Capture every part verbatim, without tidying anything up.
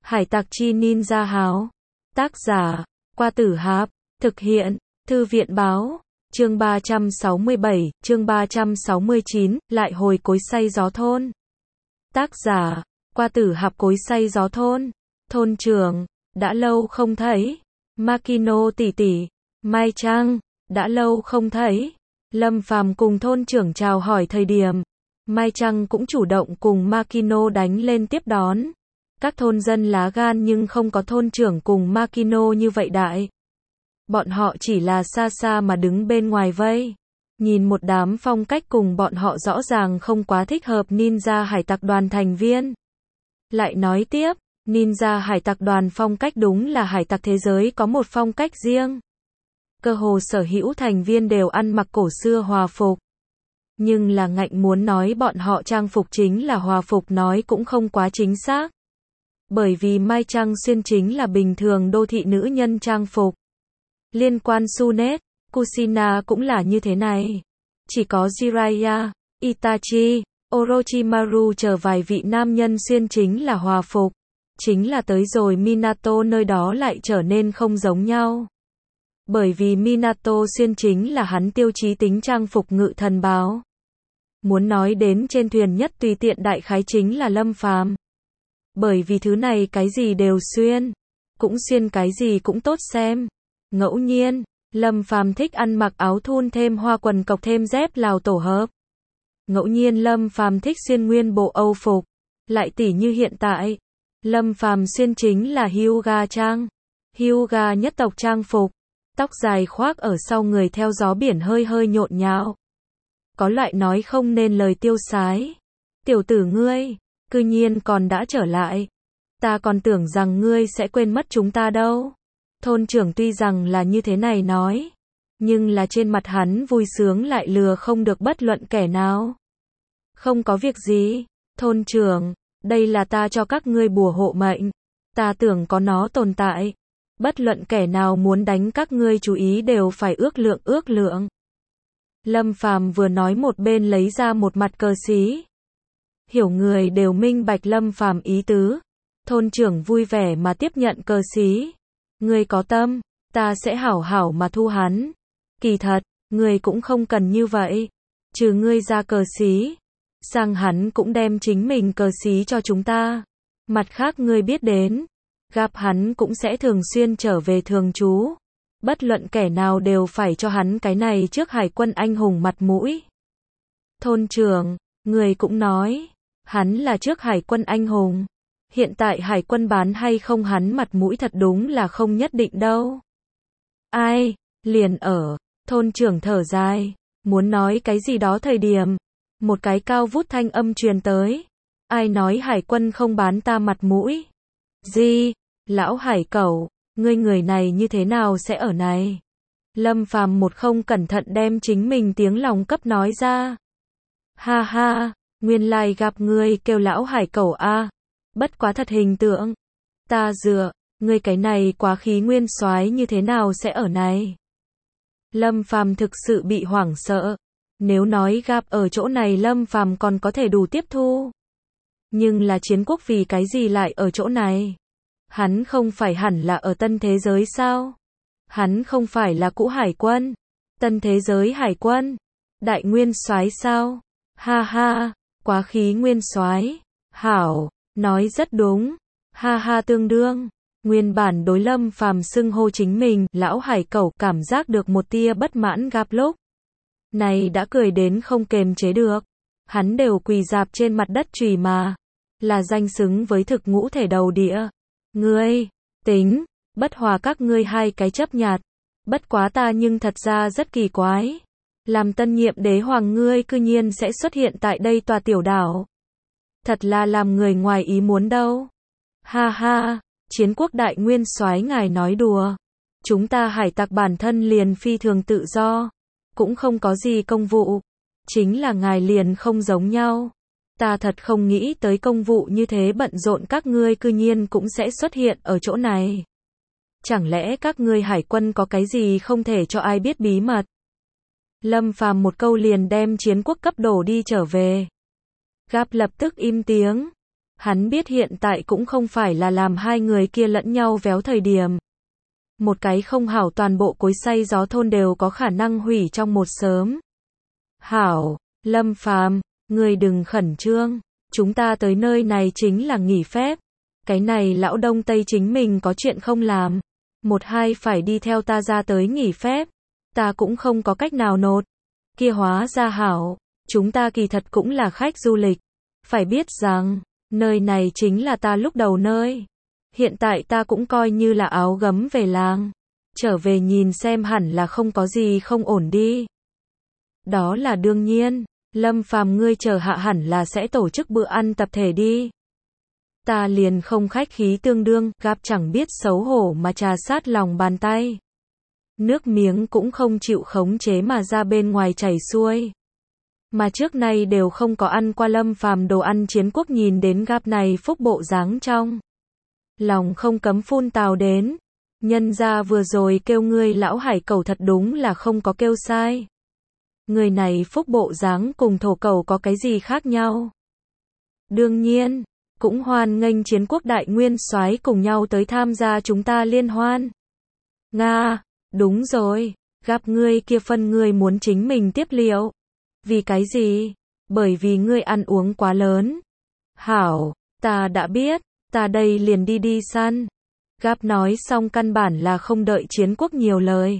Hải tặc chi ninja háo. Tác giả, Qua Tử Hạp. Thực hiện, Thư viện báo. Chương ba trăm sáu mươi bảy, chương ba trăm sáu mươi chín, lại hồi cối xay gió thôn. Tác giả, Qua Tử Hạp. Cối xay gió thôn. Thôn trưởng, đã lâu không thấy. Makino tỷ tỷ, Mai Trang, đã lâu không thấy. Lâm Phàm cùng thôn trưởng chào hỏi thời điểm, Mai Trang cũng chủ động cùng Makino đánh lên tiếp đón. Các thôn dân lá gan nhưng không có thôn trưởng cùng Makino như vậy đại. Bọn họ chỉ là xa xa mà đứng bên ngoài vây. Nhìn một đám phong cách cùng bọn họ rõ ràng không quá thích hợp ninja hải tặc đoàn thành viên. Lại nói tiếp, ninja hải tặc đoàn phong cách đúng là hải tặc thế giới có một phong cách riêng. Cơ hồ sở hữu thành viên đều ăn mặc cổ xưa hòa phục. Nhưng là ngạnh muốn nói bọn họ trang phục chính là hòa phục nói cũng không quá chính xác. Bởi vì Mai Trang xuyên chính là bình thường đô thị nữ nhân trang phục. Liên quan Sunet, Kushina cũng là như thế này. Chỉ có Jiraiya, Itachi, Orochimaru chờ vài vị nam nhân xuyên chính là hòa phục. Chính là tới rồi Minato nơi đó lại trở nên không giống nhau. Bởi vì Minato xuyên chính là hắn tiêu chí tính trang phục ngự thần báo. Muốn nói đến trên thuyền nhất tùy tiện đại khái chính là Lâm Phàm. Bởi vì thứ này cái gì đều xuyên, cũng xuyên cái gì cũng tốt xem. Ngẫu nhiên, Lâm Phàm thích ăn mặc áo thun thêm hoa quần cộc thêm dép Lào tổ hợp. Ngẫu nhiên Lâm Phàm thích xuyên nguyên bộ Âu phục. Lại tỉ như hiện tại, Lâm Phàm xuyên chính là Hyuga trang. Hyuga nhất tộc trang phục. Tóc dài khoác ở sau người theo gió biển hơi hơi nhộn nhạo. Có loại nói không nên lời tiêu sái. Tiểu tử ngươi, cư nhiên còn đã trở lại. Ta còn tưởng rằng ngươi sẽ quên mất chúng ta đâu. Thôn trưởng tuy rằng là như thế này nói, nhưng là trên mặt hắn vui sướng lại lừa không được bất luận kẻ nào. Không có việc gì, thôn trưởng, đây là ta cho các ngươi bùa hộ mệnh. Ta tưởng có nó tồn tại. Bất luận kẻ nào muốn đánh các ngươi chú ý đều phải ước lượng ước lượng. Lâm Phàm vừa nói một bên lấy ra một mặt cờ xí. Hiểu người đều minh bạch Lâm Phàm ý tứ. Thôn trưởng vui vẻ mà tiếp nhận cờ xí. Ngươi có tâm, ta sẽ hảo hảo mà thu hắn. Kỳ thật, ngươi cũng không cần như vậy. Trừ ngươi ra cờ xí, sang hắn cũng đem chính mình cờ xí cho chúng ta. Mặt khác ngươi biết đến, gặp hắn cũng sẽ thường xuyên trở về thường trú. Bất luận kẻ nào đều phải cho hắn cái này trước hải quân anh hùng mặt mũi. Thôn trưởng, người cũng nói, hắn là trước hải quân anh hùng. Hiện tại hải quân bán hay không hắn mặt mũi thật đúng là không nhất định đâu. Ai, liền ở, thôn trưởng thở dài, muốn nói cái gì đó thời điểm. Một cái cao vút thanh âm truyền tới. Ai nói hải quân không bán ta mặt mũi? Gì? Lão hải cẩu, ngươi người này như thế nào sẽ ở này? Lâm Phàm một không cẩn thận đem chính mình tiếng lòng cấp nói ra. Ha ha, nguyên lai gặp ngươi kêu lão hải cẩu a. Bất quá thật hình tượng. Ta dựa, ngươi cái này quá khí nguyên soái như thế nào sẽ ở này? Lâm Phàm thực sự bị hoảng sợ. Nếu nói gặp ở chỗ này Lâm Phàm còn có thể đủ tiếp thu. Nhưng là chiến quốc vì cái gì lại ở chỗ này? Hắn không phải hẳn là ở tân thế giới sao? Hắn không phải là cũ hải quân? Tân thế giới hải quân? Đại nguyên soái sao? Ha ha, quá khí nguyên soái. Hảo, nói rất đúng. Ha ha tương đương. Nguyên bản đối Lâm Phàm xưng hô chính mình, lão hải cẩu cảm giác được một tia bất mãn gặp lúc. Này đã cười đến không kềm chế được. Hắn đều quỳ dạp trên mặt đất trùy mà. Là danh xứng với thực ngũ thể đầu địa. Ngươi, tính, bất hòa các ngươi hai cái chấp nhặt. Bất quá ta nhưng thật ra rất kỳ quái. Làm tân nhiệm đế hoàng ngươi cư nhiên sẽ xuất hiện tại đây tòa tiểu đảo. Thật là làm người ngoài ý muốn đâu. Ha ha, chiến quốc đại nguyên soái ngài nói đùa. Chúng ta hải tặc bản thân liền phi thường tự do. Cũng không có gì công vụ. Chính là ngài liền không giống nhau. Ta thật không nghĩ tới công vụ như thế bận rộn các ngươi cư nhiên cũng sẽ xuất hiện ở chỗ này. Chẳng lẽ các ngươi hải quân có cái gì không thể cho ai biết bí mật? Lâm Phàm một câu liền đem chiến quốc cấp đổ đi trở về. Gap lập tức im tiếng. Hắn biết hiện tại cũng không phải là làm hai người kia lẫn nhau véo thời điểm. Một cái không hảo toàn bộ cối xay gió thôn đều có khả năng hủy trong một sớm. Hảo, Lâm Phàm, ngươi đừng khẩn trương, chúng ta tới nơi này chính là nghỉ phép. Cái này lão đông tây chính mình có chuyện không làm. Một hai phải đi theo ta ra tới nghỉ phép. Ta cũng không có cách nào nột. Kia hóa ra hảo, chúng ta kỳ thật cũng là khách du lịch. Phải biết rằng, nơi này chính là ta lúc đầu nơi. Hiện tại ta cũng coi như là áo gấm về làng. Trở về nhìn xem hẳn là không có gì không ổn đi. Đó là đương nhiên, Lâm Phàm ngươi chờ hạ hẳn là sẽ tổ chức bữa ăn tập thể đi. Ta liền không khách khí tương đương, gặp chẳng biết xấu hổ mà trà sát lòng bàn tay. Nước miếng cũng không chịu khống chế mà ra bên ngoài chảy xuôi. Mà trước nay đều không có ăn qua Lâm Phàm đồ ăn Chiến Quốc nhìn đến gap này phúc bộ dáng trong. Lòng không cấm phun tào đến. Nhân ra vừa rồi kêu ngươi lão hải cẩu thật đúng là không có kêu sai. Người này phúc bộ dáng cùng thổ cẩu có cái gì khác nhau. Đương nhiên, cũng hoan nghênh Chiến Quốc đại nguyên soái cùng nhau tới tham gia chúng ta liên hoan. Nga, đúng rồi, gặp ngươi kia phân ngươi muốn chính mình tiếp liệu. Vì cái gì? Bởi vì ngươi ăn uống quá lớn. Hảo, ta đã biết, ta đây liền đi đi săn. Gap nói xong căn bản là không đợi Chiến Quốc nhiều lời.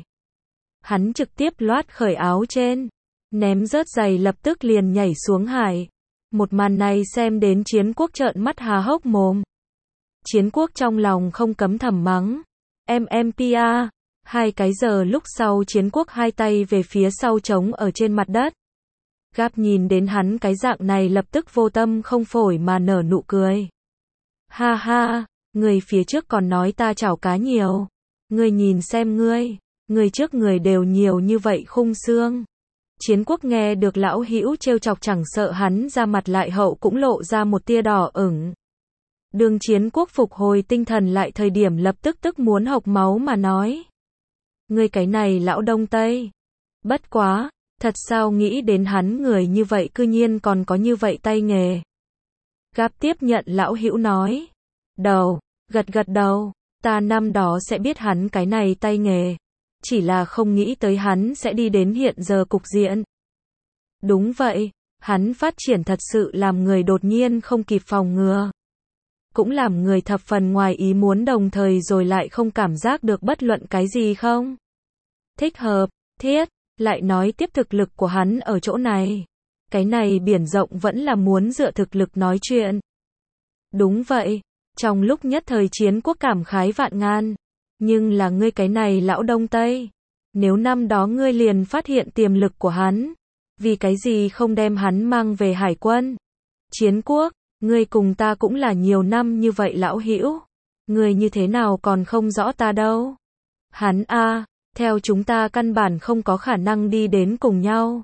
Hắn trực tiếp loát khởi áo trên, ném rớt giày lập tức liền nhảy xuống hải. Một màn này xem đến Chiến Quốc trợn mắt há hốc mồm. Chiến Quốc trong lòng không cấm thầm mắng. Em em pia. Hai cái giờ lúc sau Chiến Quốc hai tay về phía sau trống ở trên mặt đất. Gap nhìn đến hắn cái dạng này lập tức vô tâm không phổi mà nở nụ cười. Ha ha, người phía trước còn nói ta chảo cá nhiều. Ngươi nhìn xem ngươi, người trước người đều nhiều như vậy khung xương. Chiến Quốc nghe được lão hữu trêu chọc chẳng sợ hắn ra mặt lại hậu cũng lộ ra một tia đỏ ửng. Đường Chiến Quốc phục hồi tinh thần lại thời điểm lập tức tức muốn hộc máu mà nói. Ngươi cái này lão đông tây. Bất quá, thật sao nghĩ đến hắn người như vậy cư nhiên còn có như vậy tay nghề. Gap tiếp nhận lão hữu nói. Đầu, gật gật đầu, ta năm đó sẽ biết hắn cái này tay nghề. Chỉ là không nghĩ tới hắn sẽ đi đến hiện giờ cục diện. Đúng vậy, hắn phát triển thật sự làm người đột nhiên không kịp phòng ngừa. Cũng làm người thập phần ngoài ý muốn đồng thời rồi lại không cảm giác được bất luận cái gì không. Thích hợp, thiết, lại nói tiếp thực lực của hắn ở chỗ này. Cái này biển rộng vẫn là muốn dựa thực lực nói chuyện. Đúng vậy, trong lúc nhất thời Chiến Quốc cảm khái vạn ngàn. Nhưng là ngươi cái này lão đông tây. Nếu năm đó ngươi liền phát hiện tiềm lực của hắn. Vì cái gì không đem hắn mang về hải quân? Chiến Quốc, ngươi cùng ta cũng là nhiều năm như vậy lão hữu. Ngươi như thế nào còn không rõ ta đâu? Hắn a, theo chúng ta căn bản không có khả năng đi đến cùng nhau.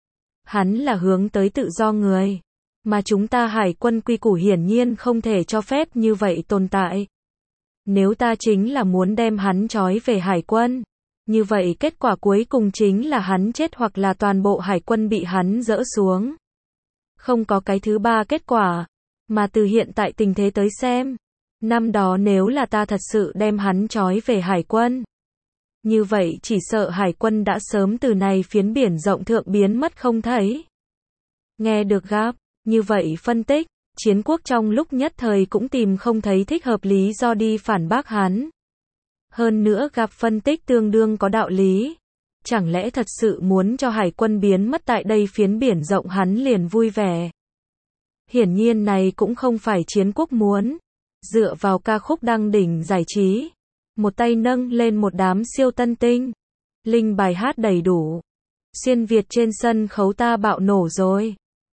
Hắn là hướng tới tự do người. Mà chúng ta hải quân quy củ hiển nhiên không thể cho phép như vậy tồn tại. Nếu ta chính là muốn đem hắn trói về hải quân, như vậy kết quả cuối cùng chính là hắn chết hoặc là toàn bộ hải quân bị hắn dỡ xuống. Không có cái thứ ba kết quả, mà từ hiện tại tình thế tới xem, năm đó nếu là ta thật sự đem hắn trói về hải quân, như vậy chỉ sợ hải quân đã sớm từ này phiến biển rộng thượng biến mất không thấy. Nghe được Gap, như vậy phân tích, Chiến Quốc trong lúc nhất thời cũng tìm không thấy thích hợp lý do đi phản bác hắn. Hơn nữa Gap phân tích tương đương có đạo lý. Chẳng lẽ thật sự muốn cho hải quân biến mất tại đây phiến biển rộng hắn liền vui vẻ. Hiển nhiên này cũng không phải Chiến Quốc muốn. Dựa vào ca khúc đăng đỉnh giải trí. Một tay nâng lên một đám siêu tân tinh. Linh bài hát đầy đủ. Xuyên Việt trên sân khấu ta bạo nổ rồi.